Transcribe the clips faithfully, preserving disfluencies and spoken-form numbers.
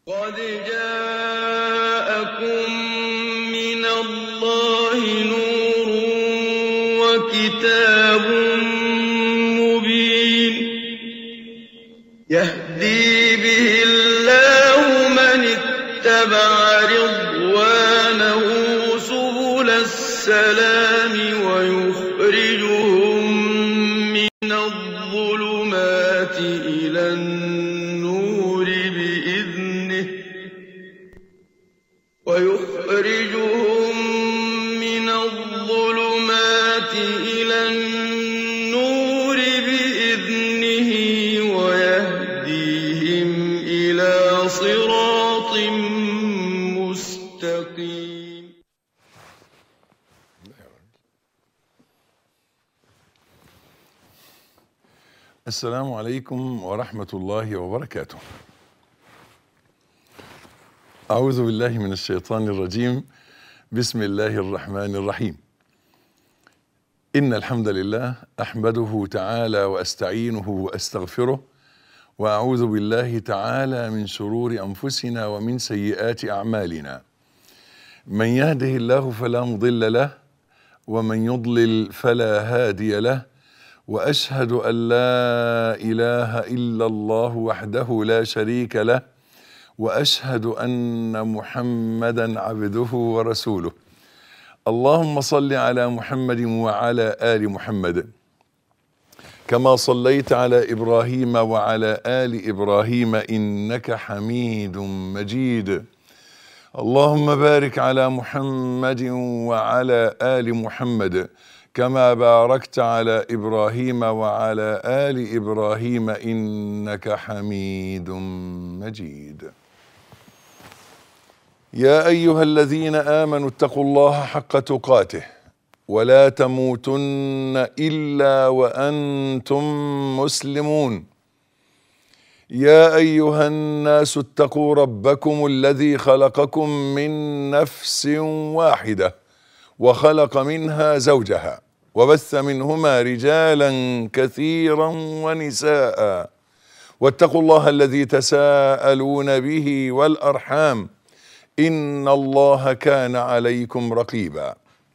قد جاءكم من الله نور وكتاب مبين يهدي به الله من اتبع رضوانه سبل السلام ويخرجهم من الظلمات إلى النور بإذنه ويخرجهم من الظلمات إلى النور بإذنه ويهديهم إلى صراط مستقيم. السلام عليكم ورحمة الله وبركاته. أعوذ بالله من الشيطان الرجيم. بسم الله الرحمن الرحيم. إن الحمد لله أحمده تعالى وأستعينه وأستغفره وأعوذ بالله تعالى من شرور أنفسنا ومن سيئات أعمالنا. من يهده الله فلا مضل له ومن يضلل فلا هادي له، وأشهد أن لا إله إلا الله وحده لا شريك له، وأشهد أن محمدا عبده ورسوله. اللهم صل على محمد وعلى آل محمد كما صليت على إبراهيم وعلى آل إبراهيم إنك حميد مجيد. اللهم بارك على محمد وعلى آل محمد كما باركت على إبراهيم وعلى آل إبراهيم إنك حميد مجيد. يا أيها الذين آمنوا اتقوا الله حق تقاته ولا تموتن إلا وأنتم مسلمون. يا أيها الناس اتقوا ربكم الذي خلقكم من نفس واحدة وخلق منها زوجها وبث منهما رجالا كثيرا ونساء، واتقوا الله الذي تساءلون به والأرحام إن الله كان عليكم رقيبا.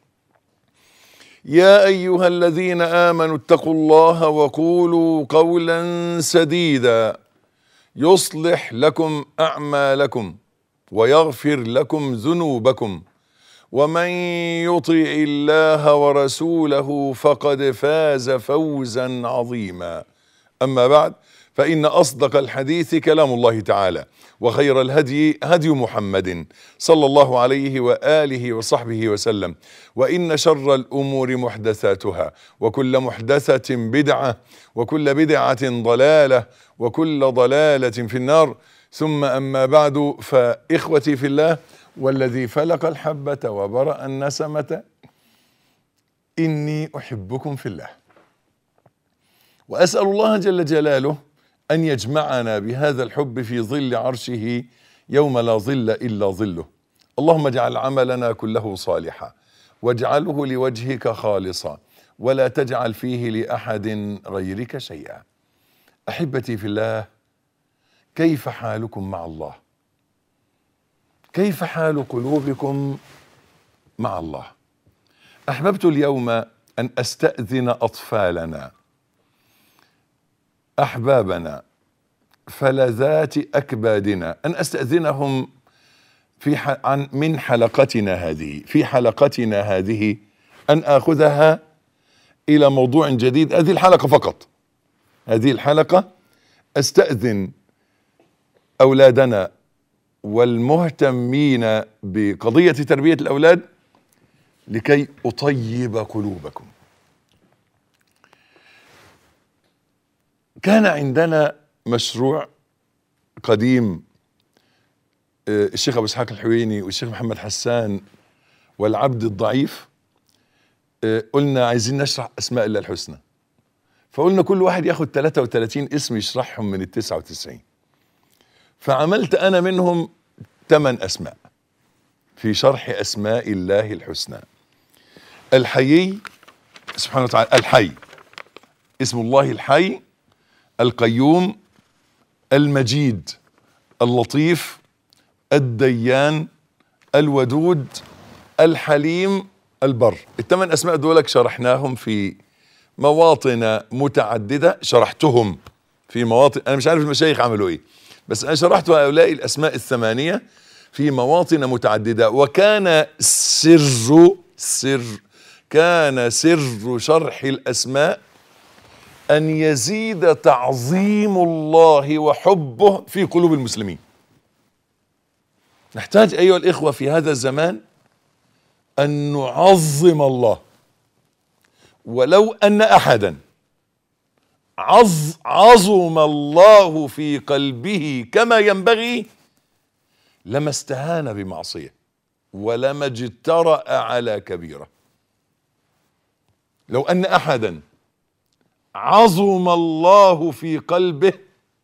يا أيها الذين آمنوا اتقوا الله وقولوا قولا سديدا يصلح لكم أعمالكم ويغفر لكم ذنوبكم، ومن يطع الله ورسوله فقد فاز فوزا عظيما. أما بعد، فإن أصدق الحديث كلام الله تعالى، وخير الهدي هدي محمد صلى الله عليه وآله وصحبه وسلم، وإن شر الأمور محدثاتها، وكل محدثة بدعة، وكل بدعة ضلالة، وكل ضلالة في النار. ثم أما بعد، فإخوتي في الله والذي فلق الحبة وبرأ النسمة إني أحبكم في الله، وأسأل الله جل جلاله أن يجمعنا بهذا الحب في ظل عرشه يوم لا ظل إلا ظله. اللهم اجعل عملنا كله صالحا واجعله لوجهك خالصا ولا تجعل فيه لأحد غيرك شيئا. أحبتي في الله، كيف حالكم مع الله؟ كيف حال قلوبكم مع الله؟ أحببت اليوم أن أستأذن أطفالنا، أحبابنا، فلذات أكبادنا، أن أستأذنهم في ح... عن من حلقتنا هذه في حلقتنا هذه أن آخذها إلى موضوع جديد. هذه الحلقة فقط، هذه الحلقة أستأذن أولادنا والمهتمين بقضية تربية الأولاد لكي أطيب قلوبكم. كان عندنا مشروع قديم، الشيخ أبو إسحاق الحويني والشيخ محمد حسان والعبد الضعيف، قلنا عايزين نشرح أسماء الله الحسنى، فقلنا كل واحد ياخد ثلاثة وثلاثين اسم يشرحهم من التسعة وتسعين، فعملت أنا منهم ثمان أسماء في شرح أسماء الله الحسنى. الحيي سبحانه وتعالى، الحي اسم الله الحي، القيوم، المجيد، اللطيف، الديان، الودود، الحليم، البر. الثمان اسماء دولك شرحناهم في مواطن متعددة، شرحتهم في مواطن، انا مش عارف المشايخ عملوا ايه، بس انا شرحت هؤلاء الاسماء الثمانية في مواطن متعددة. وكان سر سر كان سر شرح الاسماء ان يزيد تعظيم الله وحبه في قلوب المسلمين. نحتاج ايها الاخوة في هذا الزمان ان نعظم الله، ولو ان احدا عظ عظم الله في قلبه كما ينبغي لما استهان بمعصية ولما اجترأ على كبيرة. لو ان احدا عظم الله في قلبه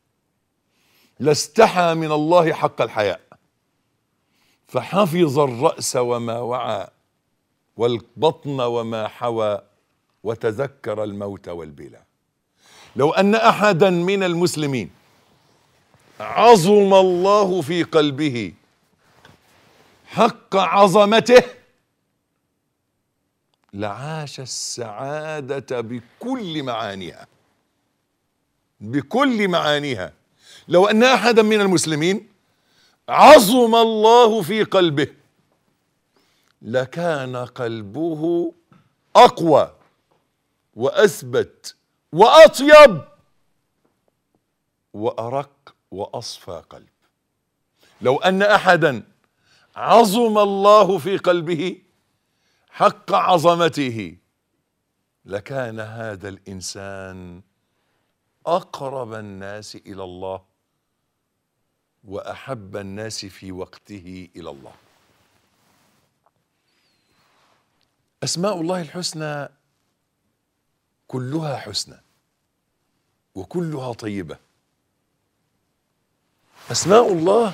لاستحى من الله حق الحياء، فحفظ الرأس وما وعى والبطن وما حوى وتذكر الموت والبلى. لو أن أحدا من المسلمين عظم الله في قلبه حق عظمته لعاش السعادة بكل معانيها، بكل معانيها. لو أن أحدا من المسلمين عظم الله في قلبه لكان قلبه أقوى وأثبت وأطيب وأرق وأصفى قلب. لو أن أحدا عظم الله في قلبه حق عظمته لكان هذا الإنسان أقرب الناس إلى الله وأحب الناس في وقته إلى الله. أسماء الله الحسنى كلها حسنى وكلها طيبة. أسماء الله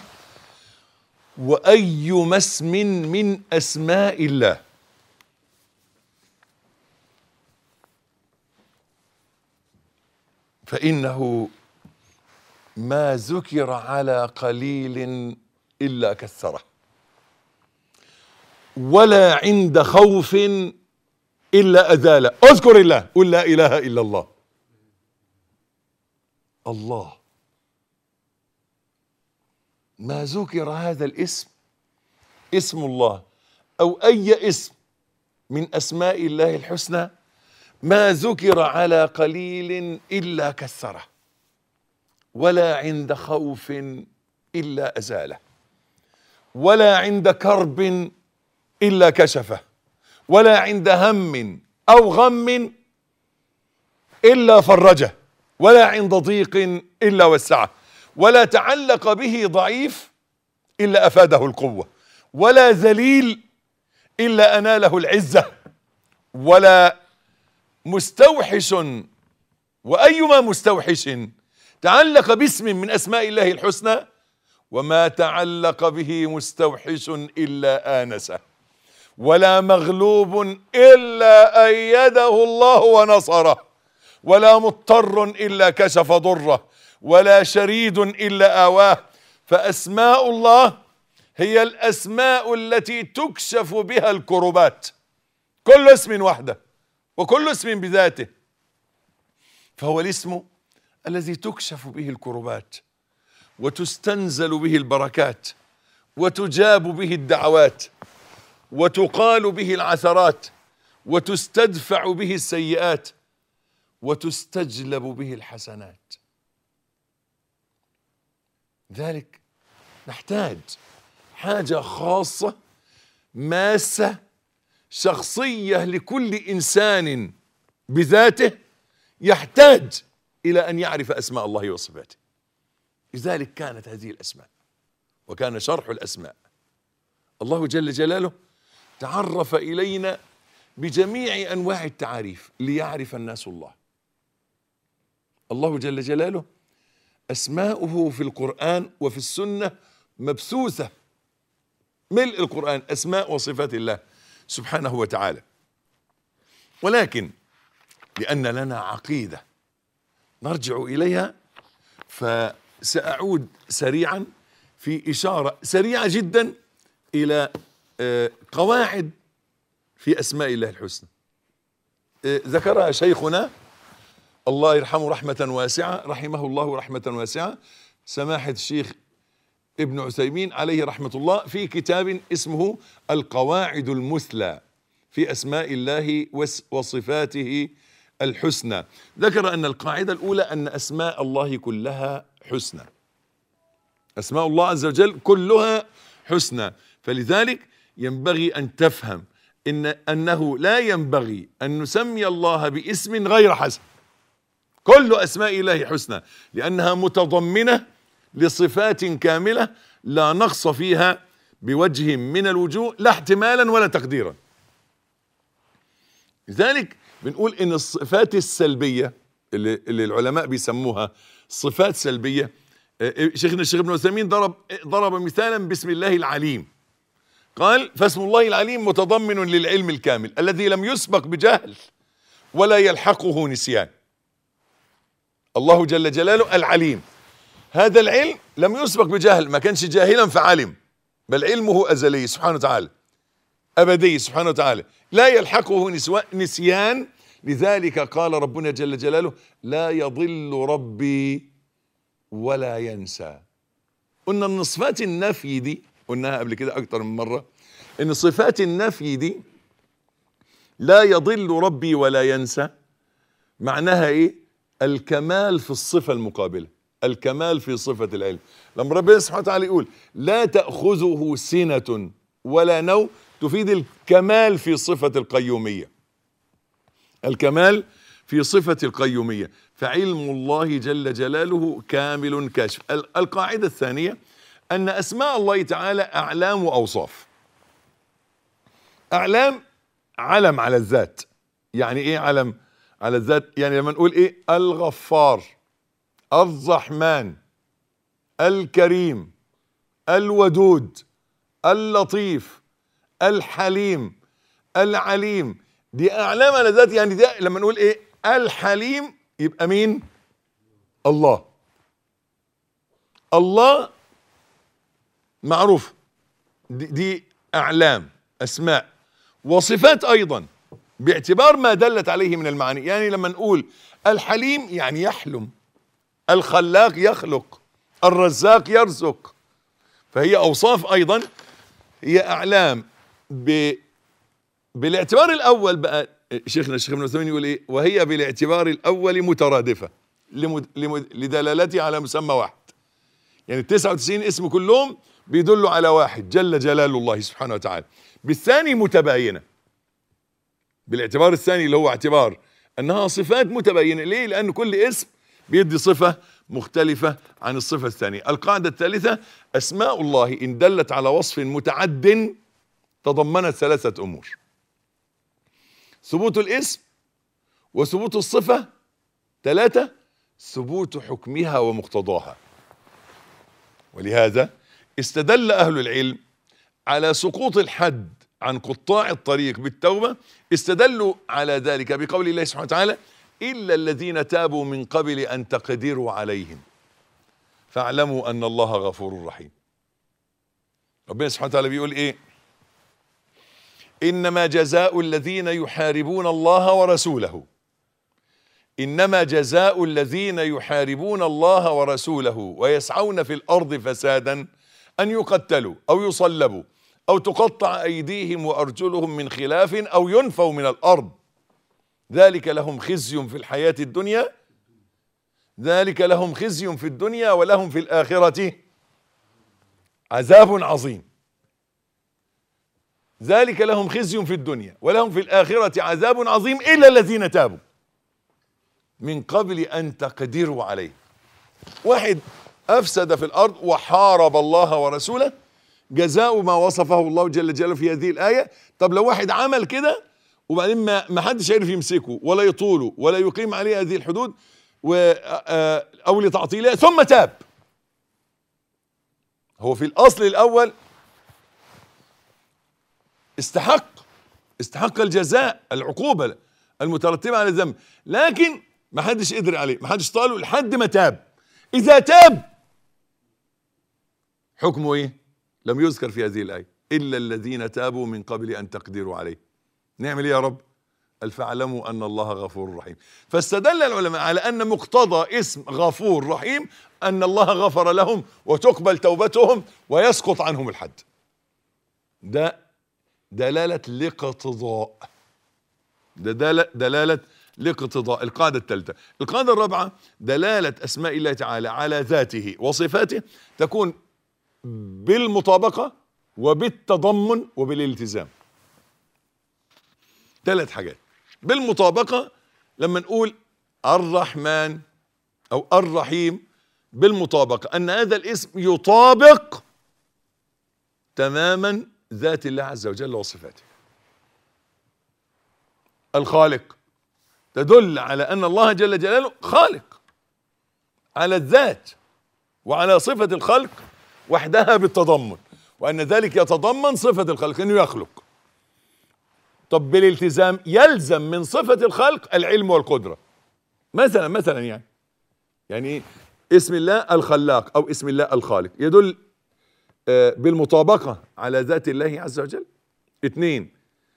وأي اسم من أسماء الله فإنه ما ذكر على قليل إلا كثره، ولا عند خوف إلا أزاله. اذكر الله، قل لا إله إلا الله. الله ما ذكر هذا الاسم، اسم الله أو أي اسم من أسماء الله الحسنى، ما ذكر على قليل إلا كثره، ولا عند خوف إلا أزاله، ولا عند كرب إلا كشفه، ولا عند هم أو غم إلا فرجه، ولا عند ضيق إلا وسعه، ولا تعلق به ضعيف إلا أفاده القوة، ولا ذليل إلا أناله العزة، ولا مستوحش، وأيما مستوحش تعلق باسم من أسماء الله الحسنى وما تعلق به مستوحش إلا آنسه، ولا مغلوب إلا أيده الله ونصره، ولا مضطر إلا كشف ضره، ولا شريد إلا آواه. فأسماء الله هي الأسماء التي تكشف بها الكربات، كل اسم وحده وكل اسم بذاته، فهو الاسم الذي تكشف به الكربات وتستنزل به البركات وتجاب به الدعوات وتقال به العثرات وتستدفع به السيئات وتستجلب به الحسنات. ذلك نحتاج حاجة خاصة ماسة شخصية لكل إنسان بذاته، يحتاج إلى أن يعرف أسماء الله وصفاته. لذلك كانت هذه الأسماء وكان شرح الأسماء. الله جل جلاله تعرف إلينا بجميع أنواع التعاريف ليعرف الناس الله. الله جل جلاله أسماؤه في القرآن وفي السنة مبثوثة، ملء القرآن أسماء وصفات الله سبحانه وتعالى. ولكن لأن لنا عقيدة نرجع إليها، فسأعود سريعا في إشارة سريعة جدا إلى قواعد في أسماء الله الحسنى ذكرها شيخنا الله يرحمه رحمة واسعة، رحمه الله رحمة واسعة، سماحة الشيخ ابن عثيمين عليه رحمة الله، في كتاب اسمه القواعد المثلى في أسماء الله وصفاته الحسنى. ذكر أن القاعدة الأولى أن أسماء الله كلها حسنى، أسماء الله عز وجل كلها حسنى، فلذلك ينبغي أن تفهم إن أنه لا ينبغي أن نسمي الله باسم غير حسن. كل أسماء الله حسنى لأنها متضمنة لصفات كاملة لا نقص فيها بوجه من الوجوه، لا احتمالا ولا تقديرا. لذلك بنقول إن الصفات السلبية اللي, اللي العلماء بيسموها صفات سلبية، شيخنا الشيخ ابن عثيمين ضرب ضرب مثالا باسم الله العليم، قال فاسم الله العليم متضمن للعلم الكامل الذي لم يسبق بجهل ولا يلحقه نسيان. الله جل جلاله العليم، هذا العلم لم يسبق بجهل، ما كانش جاهلا فعلم، بل علمه أزلي سبحانه وتعالى، أبدي سبحانه وتعالى، لا يلحقه نسيان. لذلك قال ربنا جل جلاله لا يضل ربي ولا ينسى. قلنا ان صفات النفي دي قلناها قبل كده اكتر من مرة، ان صفات النفي دي لا يضل ربي ولا ينسى معناها ايه؟ الكمال في الصفة المقابلة، الكمال في صفة العلم. لما ربنا سبحانه وتعالى يقول لا تأخذه سنة ولا نوم تفيد الكمال في صفة القيومية، الكمال في صفة القيومية، فعلم الله جل جلاله كامل كاشف. القاعدة الثانية أن أسماء الله تعالى أعلام وأوصاف. أعلام علم على الذات. يعني إيه علم على الذات؟ يعني لما نقول إيه الغفار، الرحمن، الكريم، الودود، اللطيف، الحليم، العليم، دي أعلام على الذات. يعني ده لما نقول إيه الحليم يبقى مين؟ الله. الله معروف، دي, دي أعلام أسماء وصفات أيضا باعتبار ما دلت عليه من المعاني. يعني لما نقول الحليم يعني يحلم، الخلاق يخلق، الرزاق يرزق، فهي أوصاف أيضا، هي أعلام. ب... بالاعتبار الأول بقى شيخنا الشيخ ابن عثيمين يقول إيه؟ وهي بالاعتبار الأول مترادفة لمد... لمد... لدلالتها على مسمى واحد. يعني التسعة وتسعين اسم كلهم بيدلوا على واحد جل جلال الله سبحانه وتعالى. بالثاني متباينة، بالاعتبار الثاني اللي هو اعتبار أنها صفات متباينة. ليه؟ لأن كل اسم بيدي صفة مختلفة عن الصفة الثانية. القاعدة الثالثة أسماء الله إن دلت على وصف متعد تضمنت ثلاثة أمور: ثبوت الاسم، وثبوت الصفة، ثلاثة ثبوت حكمها ومقتضاها. ولهذا استدل أهل العلم على سقوط الحد عن قطاع الطريق بالتوبة، استدلوا على ذلك بقول الله سبحانه وتعالى إلا الذين تابوا من قبل أن تقدروا عليهم فاعلموا أن الله غفور رحيم. ربنا سبحانه وتعالى بيقول إيه؟ إنما جزاء الذين يحاربون الله ورسوله، إنما جزاء الذين يحاربون الله ورسوله ويسعون في الأرض فسادا أن يقتلوا أو يصلبوا أو تقطع أيديهم وأرجلهم من خلاف أو ينفوا من الأرض ذلك لهم خزي في الحياة الدنيا ذلك لهم خزي في الدنيا ولهم في الآخرة عذاب عظيم. ذلك لهم خزي في الدنيا ولهم في الآخرة عذاب عظيم إلا الذين تابوا من قبل أن تقدروا عليه. واحد أفسد في الأرض وحارب الله ورسوله جزاء ما وصفه الله جل جلاله في هذه الآية. طب لو واحد عمل كده وبعدين ما ما حدش عارف يمسكه ولا يطوله ولا يقيم عليه هذه الحدود أو لتعطيلها ثم تاب، هو في الأصل الأول استحق استحق الجزاء العقوبة المترتبة على الذنب، لكن ما حدش قدر عليه، ما حدش طاله لحد ما تاب. إذا تاب حكمه ايه؟ لم يذكر في هذه الآية. إلا الذين تابوا من قبل أن تقدروا عليه. نعمل ايه يا رب؟ قال فاعلموا أن الله غفور رحيم. فاستدل العلماء على أن مقتضى اسم غفور رحيم أن الله غفر لهم وتقبل توبتهم ويسقط عنهم الحد. ده دلالة لاقتضاء. ده دلالة, دلالة لاقتضاء. القاعدة الثالثة. القاعدة الرابعة دلالة أسماء الله تعالى على ذاته وصفاته تكون بالمطابقة وبالتضمن وبالالتزام. ثلاث حاجات. بالمطابقة لما نقول الرحمن أو الرحيم، بالمطابقة أن هذا الاسم يطابق تماما ذات الله عز وجل وصفاته. الخالق تدل على أن الله جل جلاله خالق على الذات وعلى صفة الخلق وحدها بالتضمن، وأن ذلك يتضمن صفة الخلق أنه يخلق. طب بالالتزام يلزم من صفة الخلق العلم والقدرة. مثلا مثلا يعني يعني اسم الله الخلاق أو اسم الله الخالق يدل بالمطابقة على ذات الله عز وجل. اثنين،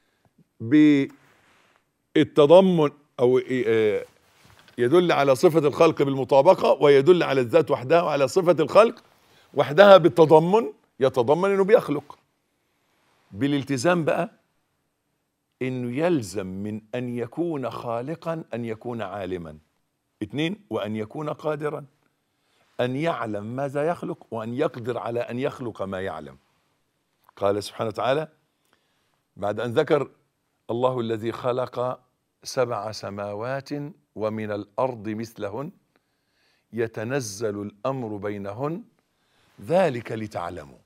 بالتضمن أو يدل على صفة الخلق بالمطابقة ويدل على الذات وحدها وعلى صفة الخلق وحدها بالتضمن، يتضمن انه بيخلق. بالالتزام بقى انه يلزم من ان يكون خالقا ان يكون عالما. اثنين، وان يكون قادرا، ان يعلم ماذا يخلق وان يقدر على ان يخلق ما يعلم. قال سبحانه وتعالى بعد ان ذكر الله الذي خلق سبع سماوات ومن الارض مثلهن يتنزل الامر بينهن ذلك لتعلموا.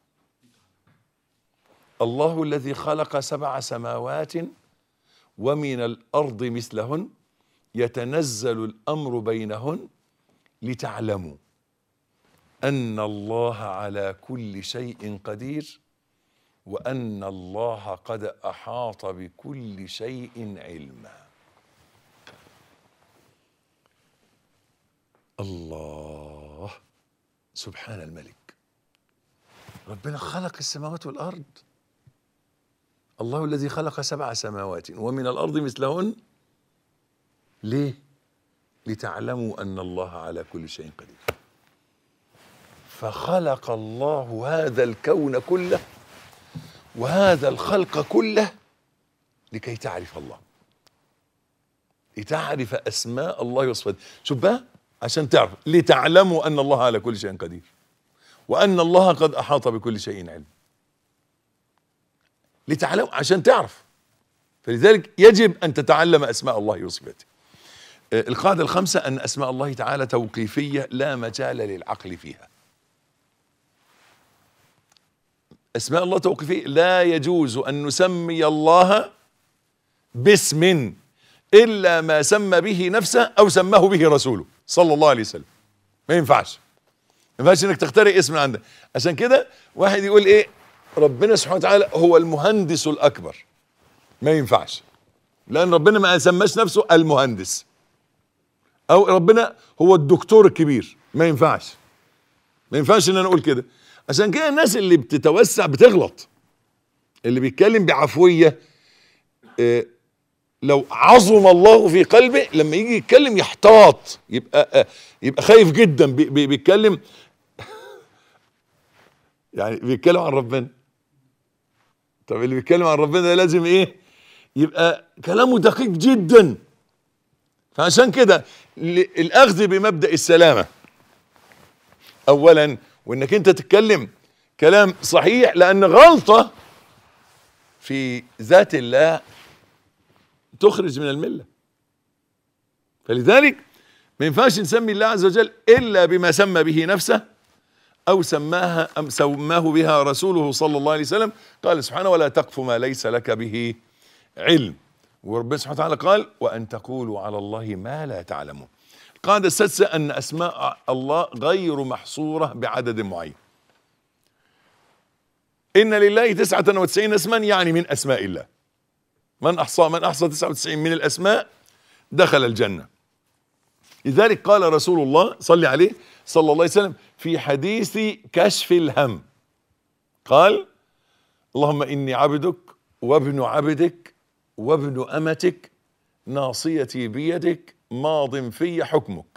الله الذي خلق سبع سماوات ومن الأرض مثلهن يتنزل الأمر بينهن لتعلموا أن الله على كل شيء قدير وأن الله قد أحاط بكل شيء علما. الله سبحان الملك. ربنا خلق السماوات والأرض. الله الذي خلق سبع سماوات ومن الأرض مثلهن. ليه؟ لتعلموا أن الله على كل شيء قدير. فخلق الله هذا الكون كله وهذا الخلق كله لكي تعرف الله، لتعرف أسماء الله وصفاته. شوف بقى عشان تعرف، لتعلموا أن الله على كل شيء قدير وأن الله قد أحاط بكل شيء علم. لتعلم عشان تعرف، فلذلك يجب أن تتعلم أسماء الله وصفاته. القاعدة الخامسة أن أسماء الله تعالى توقيفية لا مجال للعقل فيها. أسماء الله توقيفية، لا يجوز أن نسمي الله باسم إلا ما سمى به نفسه أو سماه به رسوله صلى الله عليه وسلم. ما ينفعش ما ينفعش انك تخترع اسم عندك. عشان كده واحد يقول ايه ربنا سبحانه وتعالى هو المهندس الأكبر، ما ينفعش، لأن ربنا ما سماش نفسه المهندس. أو ربنا هو الدكتور الكبير، ما ينفعش ما ينفعش ان انا اقول كده. عشان كده الناس اللي بتتوسع بتغلط، اللي بيتكلم بعفوية إيه لو عظم الله في قلبه لما يجي يتكلم يحتاط، يبقى يبقى خايف جدا بي بيتكلم يعني بيتكلم عن ربنا. طب اللي بيتكلم عن ربنا ده لازم ايه؟ يبقى كلامه دقيق جدا. فعشان كده الاخذ بمبدأ السلامة اولا، وانك انت تتكلم كلام صحيح، لان غلطة في ذات الله تخرج من الملة. فلذلك ما ينفعش نسمي الله عز وجل إلا بما سمى به نفسه أو سماها أم سماه بها رسوله صلى الله عليه وسلم. قال سبحانه ولا تقف ما ليس لك به علم، وربنا سبحانه وتعالى قال وأن تقولوا على الله ما لا تعلمون. القاعدة السادسة أن أسماء الله غير محصورة بعدد معين. إن لله تسعة وتسعين اسما، يعني من أسماء الله. من أحصى من أحصى تسعة وتسعين من الأسماء دخل الجنة. لذلك قال رسول الله صلى عليه صلى الله عليه وسلم في حديث كشف الهم، قال اللهم إني عبدك وابن عبدك وابن أمتك ناصيتي بيدك ماض في حكمك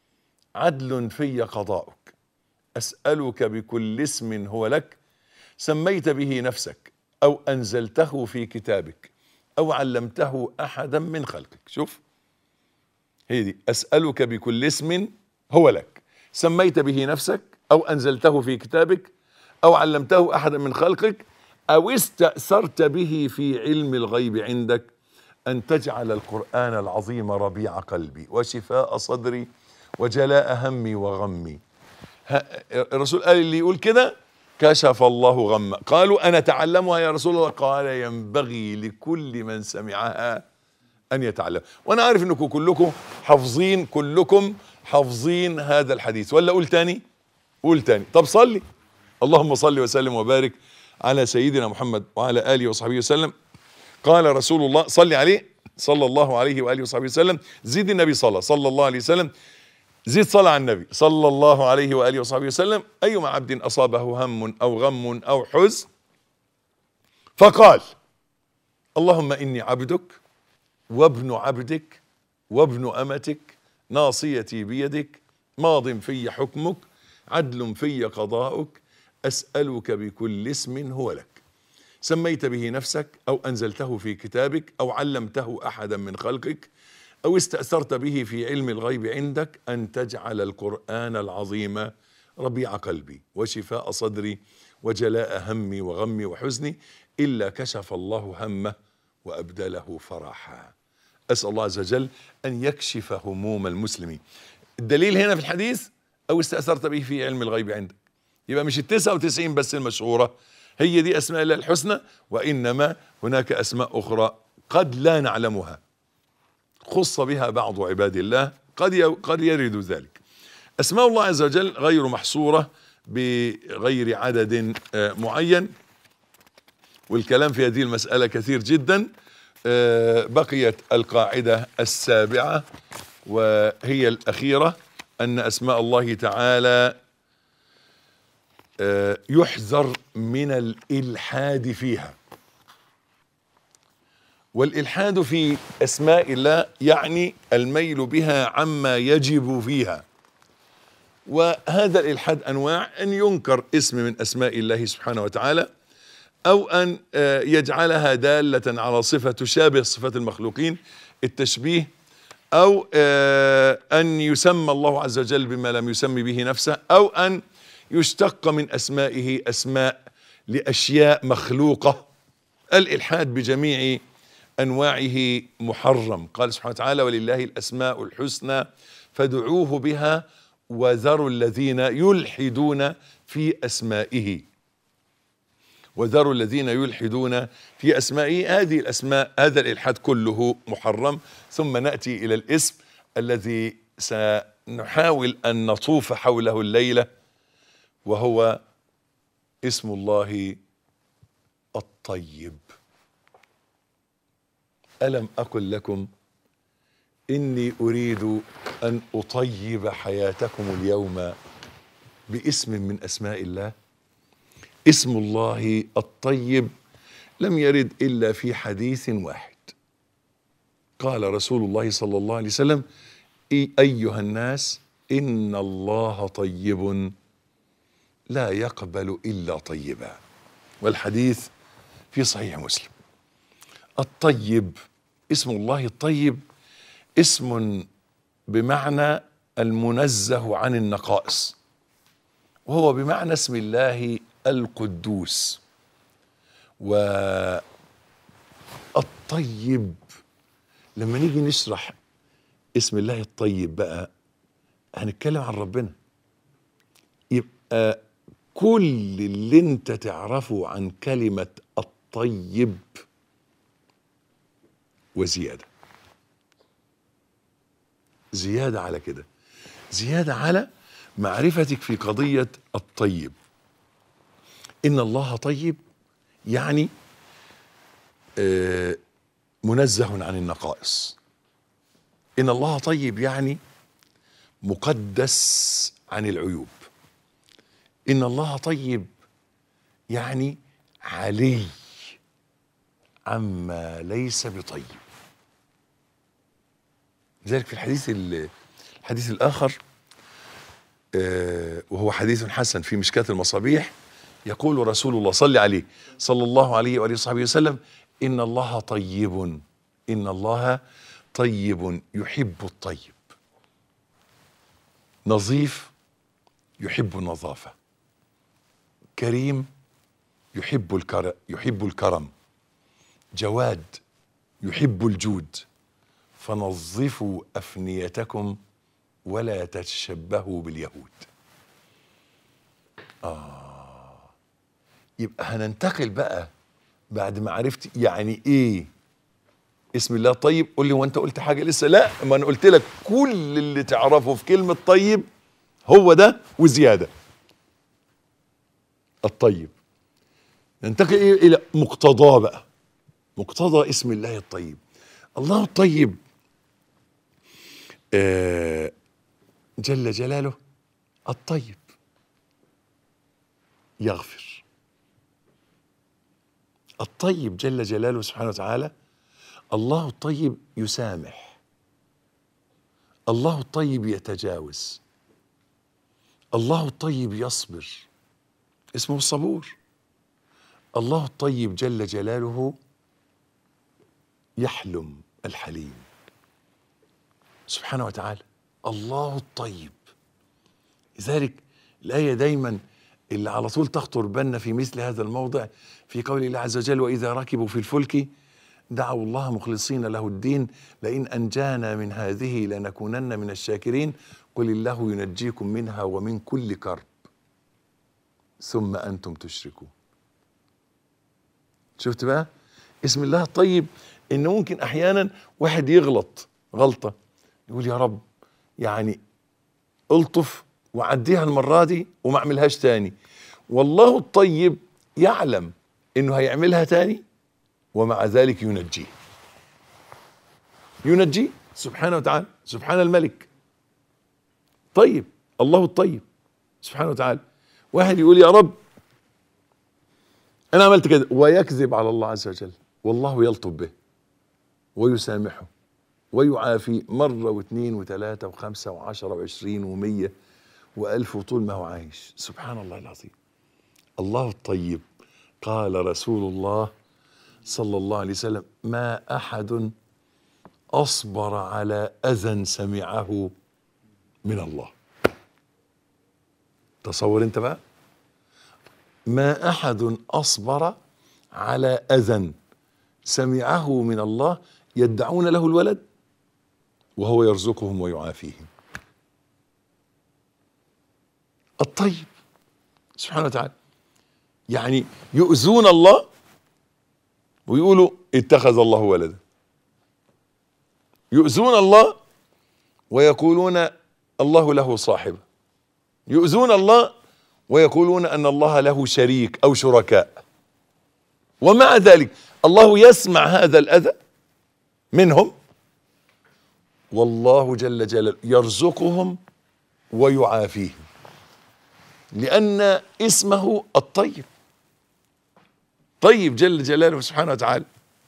عدل في قضاؤك أسألك بكل اسم هو لك سميت به نفسك أو أنزلته في كتابك أو علمته أحدا من خلقك. شوف هي دي، أسألك بكل اسم هو لك سميت به نفسك أو أنزلته في كتابك أو علمته أحدا من خلقك أو استأثرت به في علم الغيب عندك أن تجعل القرآن العظيم ربيع قلبي وشفاء صدري وجلاء همي وغمي. الرسول قال اللي يقول كده كشف الله غمه. قالوا أنا تعلمها يا رسول الله؟ قال ينبغي لكل من سمعها أن يتعلم. وأنا عارف أنكم كلكم حافظين كلكم حافظين هذا الحديث، ولا أقول تاني؟ قول تاني. طب صلي. اللهم صل وسلم وبارك على سيدنا محمد وعلى آله وصحبه وسلم. قال رسول الله صلي عليه صلى الله عليه وآله وصحبه وسلم. زيد النبي صلى صلى الله عليه وسلم. زيد صلى على النبي صلى الله عليه وآله وصحبه وسلم. أيما عبد أصابه هم أو غم أو حزن فقال اللهم إني عبدك وابن عبدك وابن أمتك ناصيتي بيدك ماض في حكمك عدل في قضاؤك أسألك بكل اسم هو لك سميت به نفسك أو أنزلته في كتابك أو علمته أحدا من خلقك أو استأثرت به في علم الغيب عندك أن تجعل القرآن العظيم ربيع قلبي وشفاء صدري وجلاء همي وغمي وحزني إلا كشف الله همه وأبدله فرحا. أسأل الله عز وجل أن يكشف هموم المسلمين. الدليل هنا في الحديث أو استأثرت به في علم الغيب عندك، يبقى مش التسعة وتسعين بس المشهورة هي دي أسماء الله الحسنى، وإنما هناك أسماء أخرى قد لا نعلمها خص بها بعض عباد الله، قد قد يرد ذلك. أسماء الله عز وجل غير محصورة بغير عدد معين، والكلام في هذه المسألة كثير جدا. بقيت القاعدة السابعة وهي الأخيرة أن أسماء الله تعالى يحذر من الإلحاد فيها. والإلحاد في أسماء الله يعني الميل بها عما يجب فيها، وهذا الإلحاد أنواع: أن ينكر اسم من أسماء الله سبحانه وتعالى، أو أن يجعلها دالة على صفة تشابه صفات المخلوقين، التشبيه، أو أن يسمى الله عز وجل بما لم يسمي به نفسه، أو أن يشتق من أسمائه أسماء لأشياء مخلوقة. الإلحاد بجميع أنواعه محرم. قال سبحانه وتعالى: ولله الأسماء الحسنى فادعوه بها وذروا الذين يلحدون في أسمائه. وذروا الذين يلحدون في أسمائه. هذه الأسماء، هذا الإلحاد كله محرم. ثم نأتي إلى الاسم الذي سنحاول أن نطوف حوله الليلة، وهو اسم الله الطيب. ألم أقل لكم إني أريد أن أطيب حياتكم اليوم باسم من أسماء الله؟ اسم الله الطيب لم يرد إلا في حديث واحد. قال رسول الله صلى الله عليه وسلم: أيها الناس إن الله طيب لا يقبل إلا طيبا. والحديث في صحيح مسلم. الطيب، اسم الله الطيب اسم بمعنى المنزه عن النقائص، وهو بمعنى اسم الله القدوس. والطيب لما نيجي نشرح اسم الله الطيب بقى هنتكلم عن ربنا، يبقى كل اللي انت تعرفه عن كلمة الطيب وزيادة، زيادة على كده، زيادة على معرفتك في قضية الطيب. إن الله طيب يعني آه منزه عن النقائص. إن الله طيب يعني مقدس عن العيوب. إن الله طيب يعني علي عما ليس بطيب. لذلك في الحديث الحديث الآخر آه وهو حديث حسن في مشكاة المصابيح، يقول رسول الله صلى عليه صلى الله عليه وآله وصحبه وسلم: إن الله طيب، إن الله طيب يحب الطيب، نظيف يحب النظافة، كريم يحب الكرم يحب الكرم، جواد يحب الجود، فنظفوا أفنيتكم ولا تتشبهوا باليهود. آه يبقى هننتقل بقى بعد ما عرفت يعني ايه اسم الله طيب. قول لي وانت قلت حاجة لسه؟ لا، ما انا قلت لك كل اللي تعرفه في كلمة طيب هو ده وزيادة. الطيب ننتقل إيه؟ الى مقتضاه بقى، مقتضى اسم الله الطيب. الله الطيب آه جل جلاله الطيب يغفر، الطيب جل جلاله سبحانه وتعالى. الله الطيب يسامح، الله الطيب يتجاوز، الله الطيب يصبر، اسمه الصبور. الله الطيب جل جلاله يحلم، الحليم سبحانه وتعالى. الله الطيب. لذلك الآية دايما اللي على طول تخطر بالنا في مثل هذا الموضع في قول الله عز وجل: وإذا ركبوا في الفلك دعوا الله مخلصين له الدين لئن أنجانا من هذه لنكونن من الشاكرين قل الله ينجيكم منها ومن كل كرب ثم أنتم تشركون. شفت بقى اسم الله الطيب؟ إنه ممكن أحيانا واحد يغلط غلطة يقول يا رب يعني ألطف وعديها المرة دي وما أعملهاش تاني، والله الطيب يعلم إنه هيعملها تاني ومع ذلك ينجيه، ينجيه سبحانه وتعالى. سبحان الملك طيب، الله الطيب سبحانه وتعالى. واحد يقول يا رب أنا عملت كده ويكذب على الله عز وجل، والله يلطف به ويسامحه ويعافي مرة واثنين وثلاثة وخمسة وعشرة وعشرين ومية وألف وطول ما هو عايش. سبحان الله العظيم. الله الطيب. قال رسول الله صلى الله عليه وسلم: ما أحد أصبر على أذى سمعه من الله. تصور انت بقى، ما أحد أصبر على أذى سمعه من الله يدعون له الولد وهو يرزقهم ويعافيهم. الطيب سبحانه وتعالى. يعني يؤذون الله ويقولوا اتخذ الله ولدا، يؤذون الله ويقولون الله له صاحبة، يؤذون الله ويقولون أن الله له شريك أو شركاء، ومع ذلك الله يسمع هذا الأذى منهم والله جل جلاله يرزقهم ويعافيهم، لأن اسمه الطيب. طيب جل جلاله سبحانه وتعالى.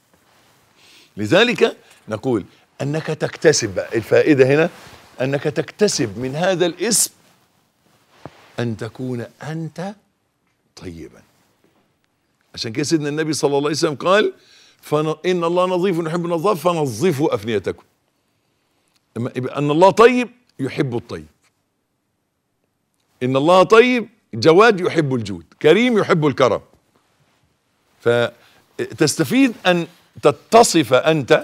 لذلك نقول أنك تكتسب بقى الفائدة هنا، أنك تكتسب من هذا الاسم أن تكون أنت طيبا. عشان كده سيدنا النبي صلى الله عليه وسلم قال: إن الله نظيف يحب النظاف فنظفوا أفنيتكم. أن الله طيب يحب الطيب، إن الله طيب جواد يحب الجود، كريم يحب الكرم. فتستفيد أن تتصف أنت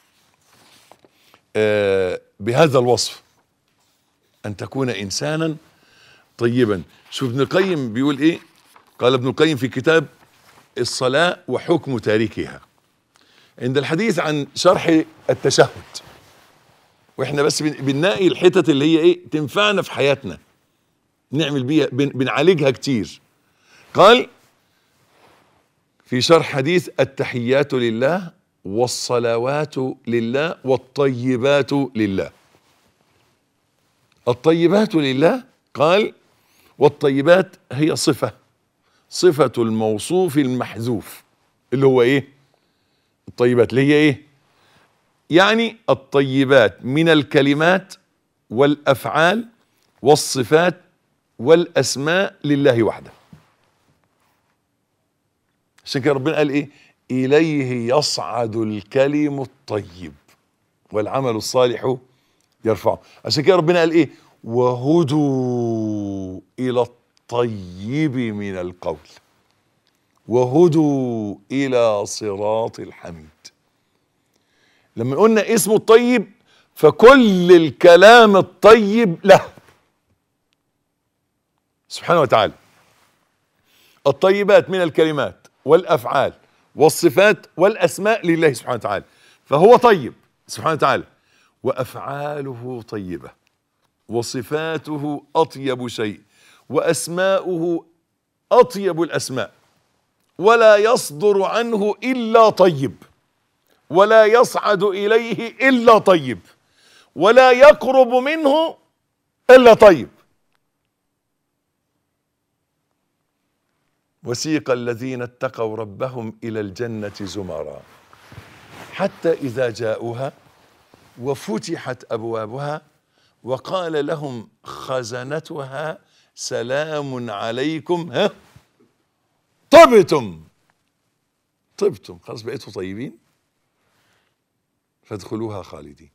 بهذا الوصف، أن تكون إنسانا طيبا. شوف ابن القيم بيقول إيه؟ قال ابن القيم في كتاب الصلاة وحكم تاركها عند الحديث عن شرح التشهد، واحنا بس بنلاقي الحتت اللي هي ايه تنفعنا في حياتنا نعمل بيها، بنعالجها كتير. قال في شرح حديث: التحيات لله والصلوات لله والطيبات لله. الطيبات لله قال: والطيبات هي صفة صفة الموصوف المحذوف اللي هو ايه؟ الطيبات، اللي هي ايه؟ يعني الطيبات من الكلمات والافعال والصفات والاسماء لله وحده. عشان كده ربنا قال ايه؟ اليه يصعد الكلم الطيب والعمل الصالح يرفعه. عشان كده ربنا قال ايه؟ وهدوا الى الطيب من القول وهدوا الى صراط الحميد. لما قلنا اسمه الطيب فكل الكلام الطيب له سبحانه وتعالى. الطيبات من الكلمات والافعال والصفات والاسماء لله سبحانه وتعالى، فهو طيب سبحانه وتعالى، وافعاله طيبه، وصفاته اطيب شيء، واسماؤه اطيب الاسماء، ولا يصدر عنه الا طيب، ولا يصعد اليه الا طيب، ولا يقرب منه الا طيب. وسيق الذين اتقوا ربهم الى الجنه زمرا حتى اذا جاءوها وفتحت ابوابها وقال لهم خزنتها سلام عليكم ها طبتم. طبتم خلاص بقيتوا طيبين فادخلوها خالدين.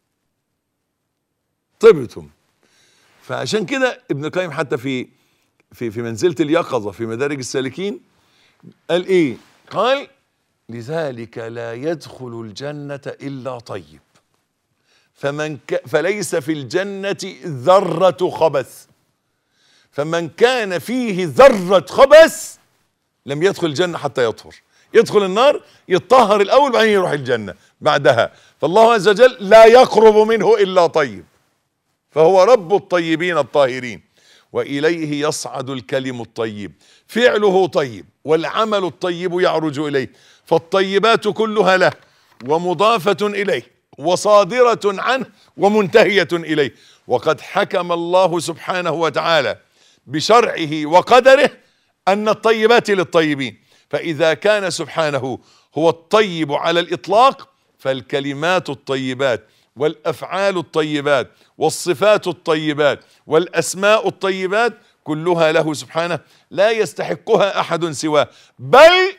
طبتم. فعشان كده ابن القيم حتى في في في منزلة اليقظة في مدارج السالكين قال ايه؟ قال لذلك لا يدخل الجنة الا طيب، فمن ك فليس في الجنة ذرة خبث، فمن كان فيه ذرة خبث لم يدخل الجنة حتى يطهر. يدخل النار يتطهر الاول بعدين يروح الجنة بعدها. فالله عز وجل لا يقرب منه الا طيب، فهو رب الطيبين الطاهرين. وإليه يصعد الكلم الطيب، فعله طيب والعمل الطيب يعرج إليه، فالطيبات كلها له ومضافة إليه وصادرة عنه ومنتهية إليه. وقد حكم الله سبحانه وتعالى بشرعه وقدره أن الطيبات للطيبين، فإذا كان سبحانه هو الطيب على الإطلاق فالكلمات الطيبات والأفعال الطيبات والصفات الطيبات والأسماء الطيبات كلها له سبحانه لا يستحقها أحد سواه، بل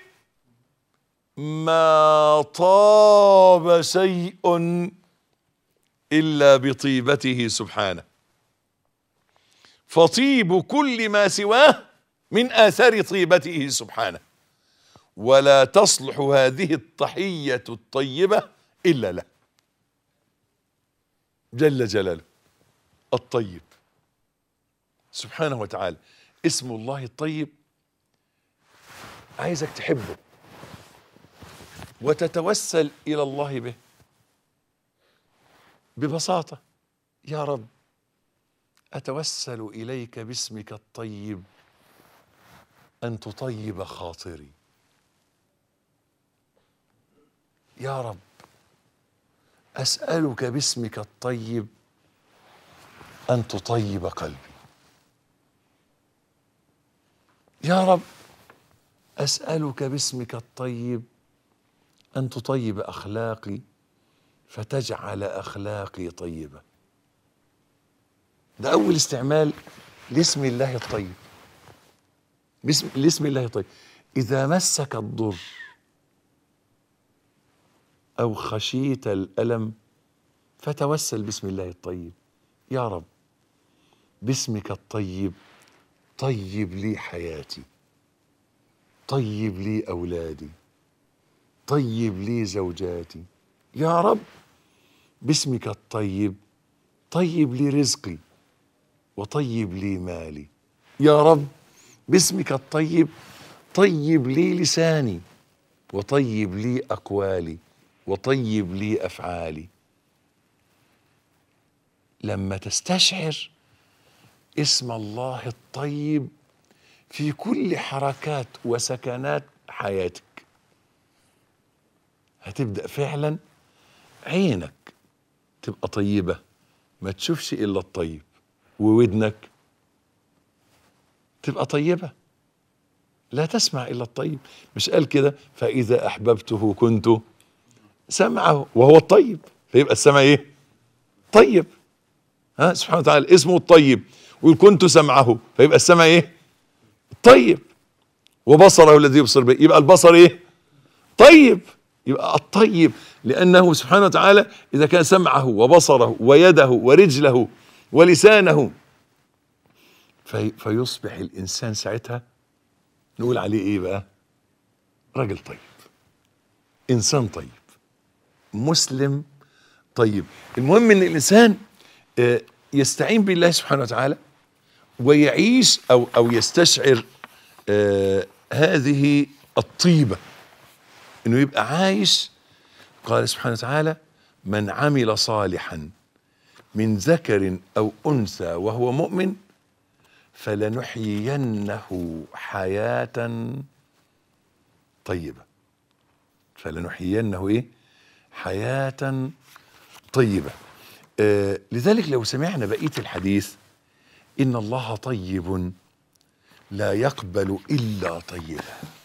ما طاب شيء إلا بطيبته سبحانه، فطيب كل ما سواه من آثار طيبته سبحانه، ولا تصلح هذه التحية الطيبة إلا له جل جلاله الطيب سبحانه وتعالى. اسم الله الطيب عايزك تحبه وتتوسل إلى الله به ببساطة. يا رب أتوسل إليك باسمك الطيب أن تطيب خاطري. يا رب أسألك باسمك الطيب أن تطيب قلبي. يا رب أسألك باسمك الطيب أن تطيب أخلاقي فتجعل أخلاقي طيبة. ده أول استعمال لاسم الله الطيب. باسم لاسم الله الطيب. إذا مسك الضر أو خشيت الألم فتوسل باسم الله الطيب. يا رب باسمك الطيب طيب لي حياتي، طيب لي أولادي، طيب لي زوجاتي. يا رب باسمك الطيب طيب لي رزقي وطيب لي مالي. يا رب باسمك الطيب طيب لي لساني وطيب لي أقوالي وطيب لي أفعالي. لما تستشعر اسم الله الطيب في كل حركات وسكنات حياتك هتبدأ فعلا عينك تبقى طيبة ما تشوفش إلا الطيب، وودنك تبقى طيبة لا تسمع إلا الطيب. مش قال كده فإذا أحببته كنت سمعه وهو الطيب، فيبقى السمع إيه؟ طيب. ها سبحانه وتعالى اسمه الطيب، ويقول كنت سمعه، فيبقى السمع إيه؟ طيب. وبصره الذي يبصر به، يبقى البصر إيه؟ طيب. يبقى الطيب لأنه سبحانه وتعالى إذا كان سمعه وبصره ويده ورجله ولسانه في فيصبح الإنسان ساعتها نقول عليه إيه بقى؟ راجل طيب، إنسان طيب، مسلم طيب. المهم إن الإنسان يستعين بالله سبحانه وتعالى ويعيش أو أو يستشعر آه هذه الطيبة، إنه يبقى عايش. قال سبحانه وتعالى من عمل صالحا من ذكر أو أنثى وهو مؤمن فلنحيينه حياة طيبة. فلنحيينه إيه؟ حياة طيبة. آه لذلك لو سمعنا بقية الحديث إن الله طيب لا يقبل إلا طيبا،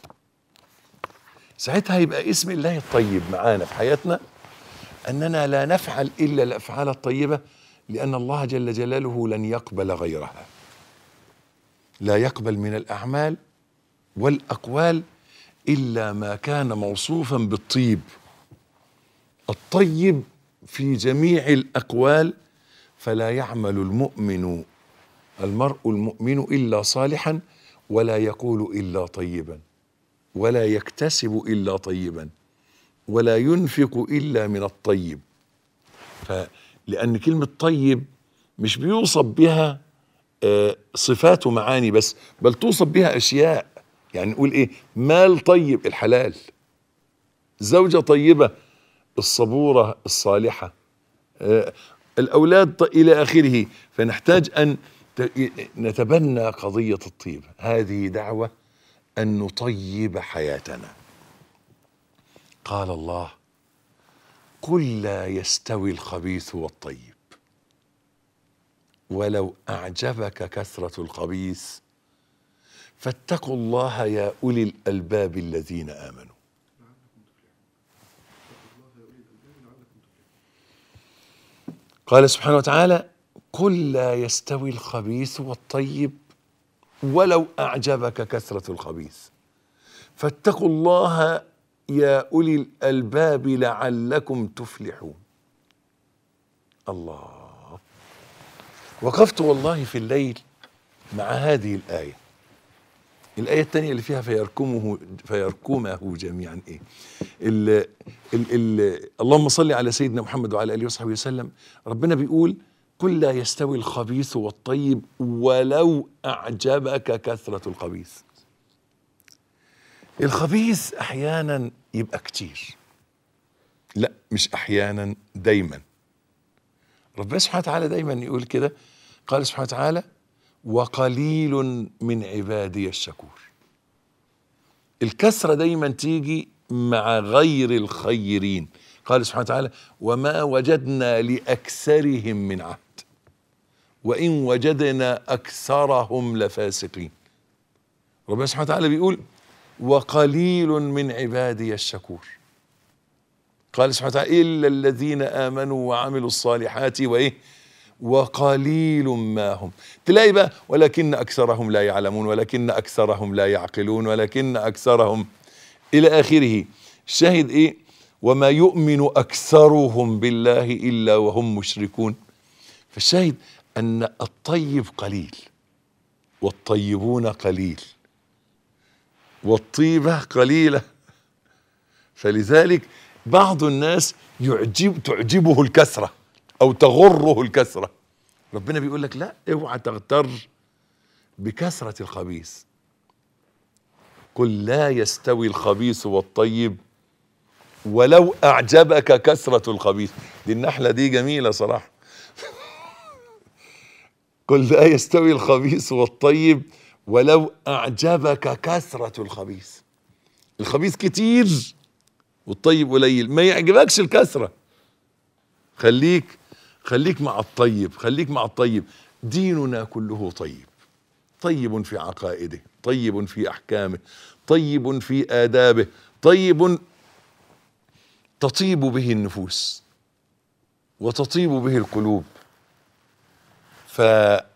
ساعتها يبقى اسم الله الطيب معانا في حياتنا، أننا لا نفعل إلا الأفعال الطيبة، لأن الله جل جلاله لن يقبل غيرها. لا يقبل من الأعمال والأقوال إلا ما كان موصوفا بالطيب. الطيب في جميع الأقوال، فلا يعمل المؤمن المرء المؤمن إلا صالحا، ولا يقول إلا طيبا، ولا يكتسب إلا طيبا، ولا ينفق إلا من الطيب. فلأن كلمة طيب مش بيوصف بها آه صفات ومعاني بس، بل توصف بها أشياء. يعني نقول إيه؟ مال طيب الحلال، زوجة طيبة الصبورة الصالحة، آه الأولاد إلى آخره. فنحتاج أن نتبنى قضية الطيب. هذه دعوة أن نطيب حياتنا. قال الله قل لا يستوي الخبيث والطيب ولو أعجبك كثرة الخبيث فاتقوا الله يا أولي الألباب الذين آمنوا. قال سبحانه وتعالى قل لا يستوي الخبيث والطيب ولو أعجبك كثرة الخبيث فاتقوا الله يا أولي الألباب لعلكم تفلحون. الله. وقفت والله في الليل مع هذه الآية. الآية الثانية اللي فيها فيركمه فيركمه جميعا إيه؟ ال ال ال اللهم صل على سيدنا محمد وعلى آله وصحبه وسلم. ربنا بيقول قل لا يستوي الخبيث والطيب ولو أعجبك كثرة الخبيث. الخبيث أحيانا يبقى كتير، لا مش أحيانا، دايما. ربنا سبحانه وتعالى دايما يقول كده. قال سبحانه وتعالى وقليل من عبادي الشكور. الكثرة دايما تيجي مع غير الخيرين. قال سبحانه وتعالى وما وجدنا لأكثرهم من عهد وإن وجدنا أكثرهم لفاسقين. ربنا سبحانه وتعالى بيقول وقليل من عبادي الشكور. قال سبحانه وتعالى إلا الذين آمنوا وعملوا الصالحات وإيه وقليل ما هم. تلاقي بقى ولكن أكثرهم لا يعلمون، ولكن أكثرهم لا يعقلون، ولكن أكثرهم إلى آخره. الشاهد إيه؟ وما يؤمن أكثرهم بالله إلا وهم مشركون. فالشاهد أن الطيب قليل والطيبون قليل والطيبة قليلة. فلذلك بعض الناس يعجب تعجبه الكثرة أو تغره الكثرة. ربنا بيقول لك لا، اوعى تغتر بكثرة الخبيث. قل لا يستوي الخبيث والطيب ولو أعجبك كثرة الخبيث. دي النحلة دي جميلة صراحة. قل لا يستوي الخبيث والطيب ولو أعجبك كثرة الخبيث. الخبيث كتير والطيب قليل، ما يعجبكش الكثرة. خليك خليك مع الطيب، خليك مع الطيب. ديننا كله طيب طيب في عقائده، طيب في أحكامه، طيب في آدابه، طيب تطيب به النفوس وتطيب به القلوب. فلذلك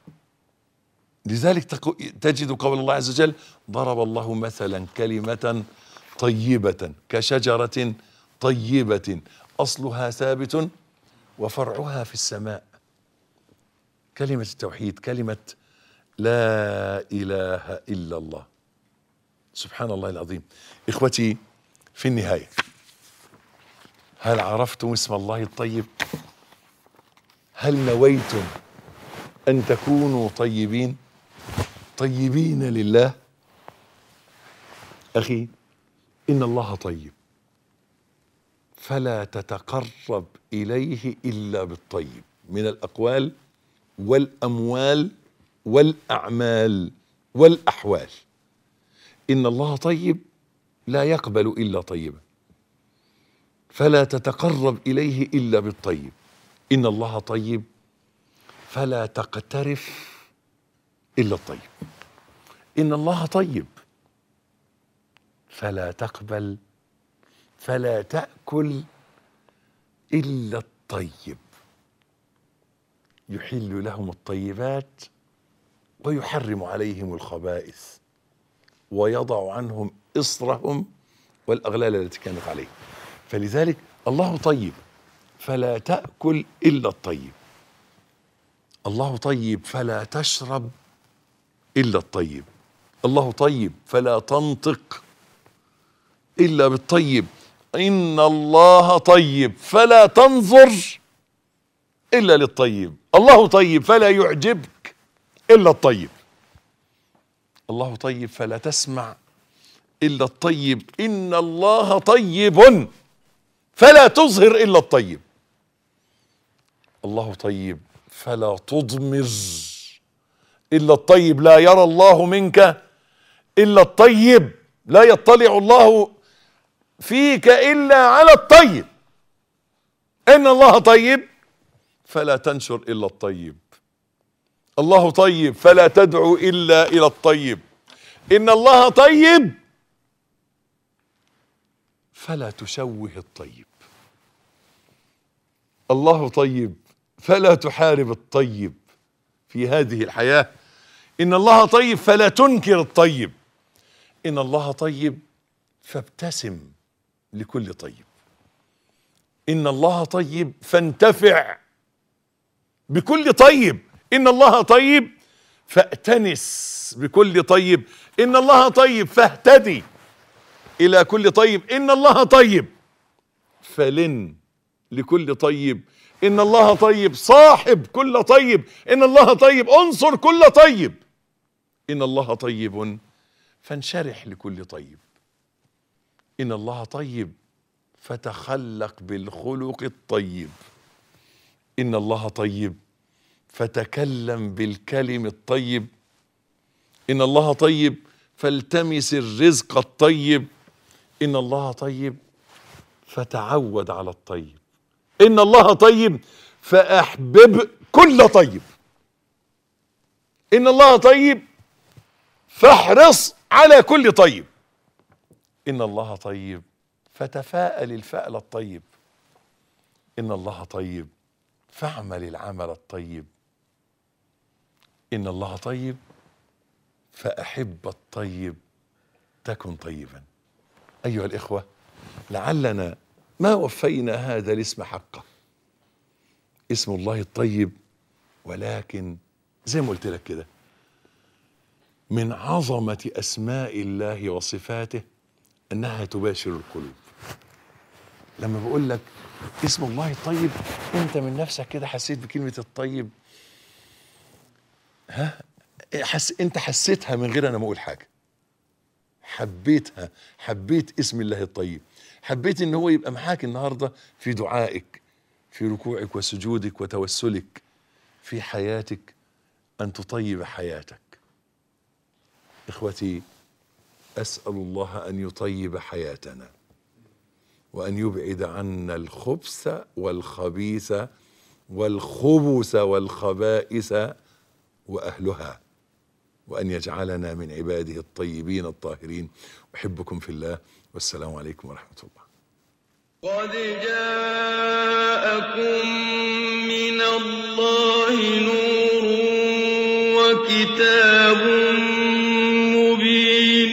تجد قول الله عز وجل: ضرب الله مثلا كلمة طيبة كشجرة طيبة أصلها ثابت وفرعها في السماء. كلمة التوحيد، كلمة لا إله إلا الله. سبحان الله العظيم. إخوتي، في النهاية، هل عرفتم اسم الله الطيب؟ هل نويتم أن تكونوا طيبين طيبين لله؟ أخي، إن الله طيب، فلا تتقرب إليه إلا بالطيب من الأقوال والأموال والأعمال والأحوال. إن الله طيب لا يقبل إلا طيبا، فلا تتقرب إليه إلا بالطيب. إن الله طيب فلا تقترف إلا الطيب. إن الله طيب فلا تقبل فلا تأكل إلا الطيب. يحل لهم الطيبات ويحرم عليهم الخبائث ويضع عنهم إصرهم والأغلال التي كانت عليه. فلذلك الله طيب فلا تأكل إلا الطيب. الله طيب فلا تشرب إلا الطيب. الله طيب فلا تنطق إلا بالطيب. إن الله طيب فلا تنظر إلا للطيب. الله طيب فلا يعجبك إلا الطيب. الله طيب فلا تسمع إلا الطيب. إن الله طيب فلا تظهر إلا الطيب. الله طيب فلا تضمر إلا الطيب. لا يرى الله منك إلا الطيب. لا يطلع الله فيك إلا على الطيب. إن الله طيب فلا تنشر إلا الطيب. الله طيب فلا تدعو إلا إلى الطيب. إن الله طيب فلا تشوه الطيب. الله طيب فلا تحارب الطيب في هذه الحياة. إن الله طيب فلا تنكر الطيب. إن الله طيب فابتسم لكل طيب. إن الله طيب فانتفع بكل طيب. إن الله طيب فأتنس بكل طيب. إن الله طيب فاهتدي إلى كل طيب. إن الله طيب فلن لكل طيب. إن الله طيب صاحب كل طيب. إن الله طيب انصر كل طيب. إن الله طيب فانشرح لكل طيب. إن الله طيب فتخلق بالخلق الطيب. إن الله طيب فتكلم بالكلم الطيب. إن الله طيب فالتمس الرزق الطيب. إن الله طيب فتعود على الطيب. إن الله طيب فأحبب كل طيب. إن الله طيب فاحرص على كل طيب. إن الله طيب فتفاءل الفأل الطيب. إن الله طيب فاعمل العمل الطيب. إن الله طيب فأحب الطيب تكن طيبا. أيها الإخوة، لعلنا ما وفينا هذا الاسم حقه، اسم الله الطيب، ولكن زي ما قلت لك كده، من عظمة أسماء الله وصفاته أنها تباشر القلوب. لما بقول لك اسم الله الطيب، أنت من نفسك كده حسيت بكلمة الطيب، ها حس أنت حسيتها من غير أنا ما أقول حاجة، حبيتها، حبيت اسم الله الطيب، حبيت إن هو يبقى معاك النهاردة في دعائك، في ركوعك وسجودك وتوسلك، في حياتك، أن تطيب حياتك. إخوتي، أسأل الله أن يطيب حياتنا، وأن يبعد عنا الخبث والخبيث والخبث والخبائث وأهلها، وأن يجعلنا من عباده الطيبين الطاهرين. أحبكم في الله، والسلام عليكم ورحمة الله. قد جاءكم من الله نور وكتاب مبين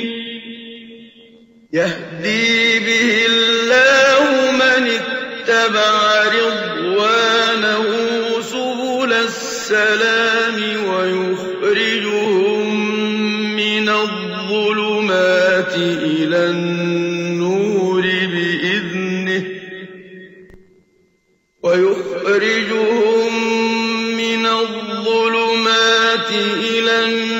يهدي به الله من اتبع رضوانه سبل السلام ويخرجهم من الظلمات إلى النور بإذنه ويخرجهم من الظلمات إلى النور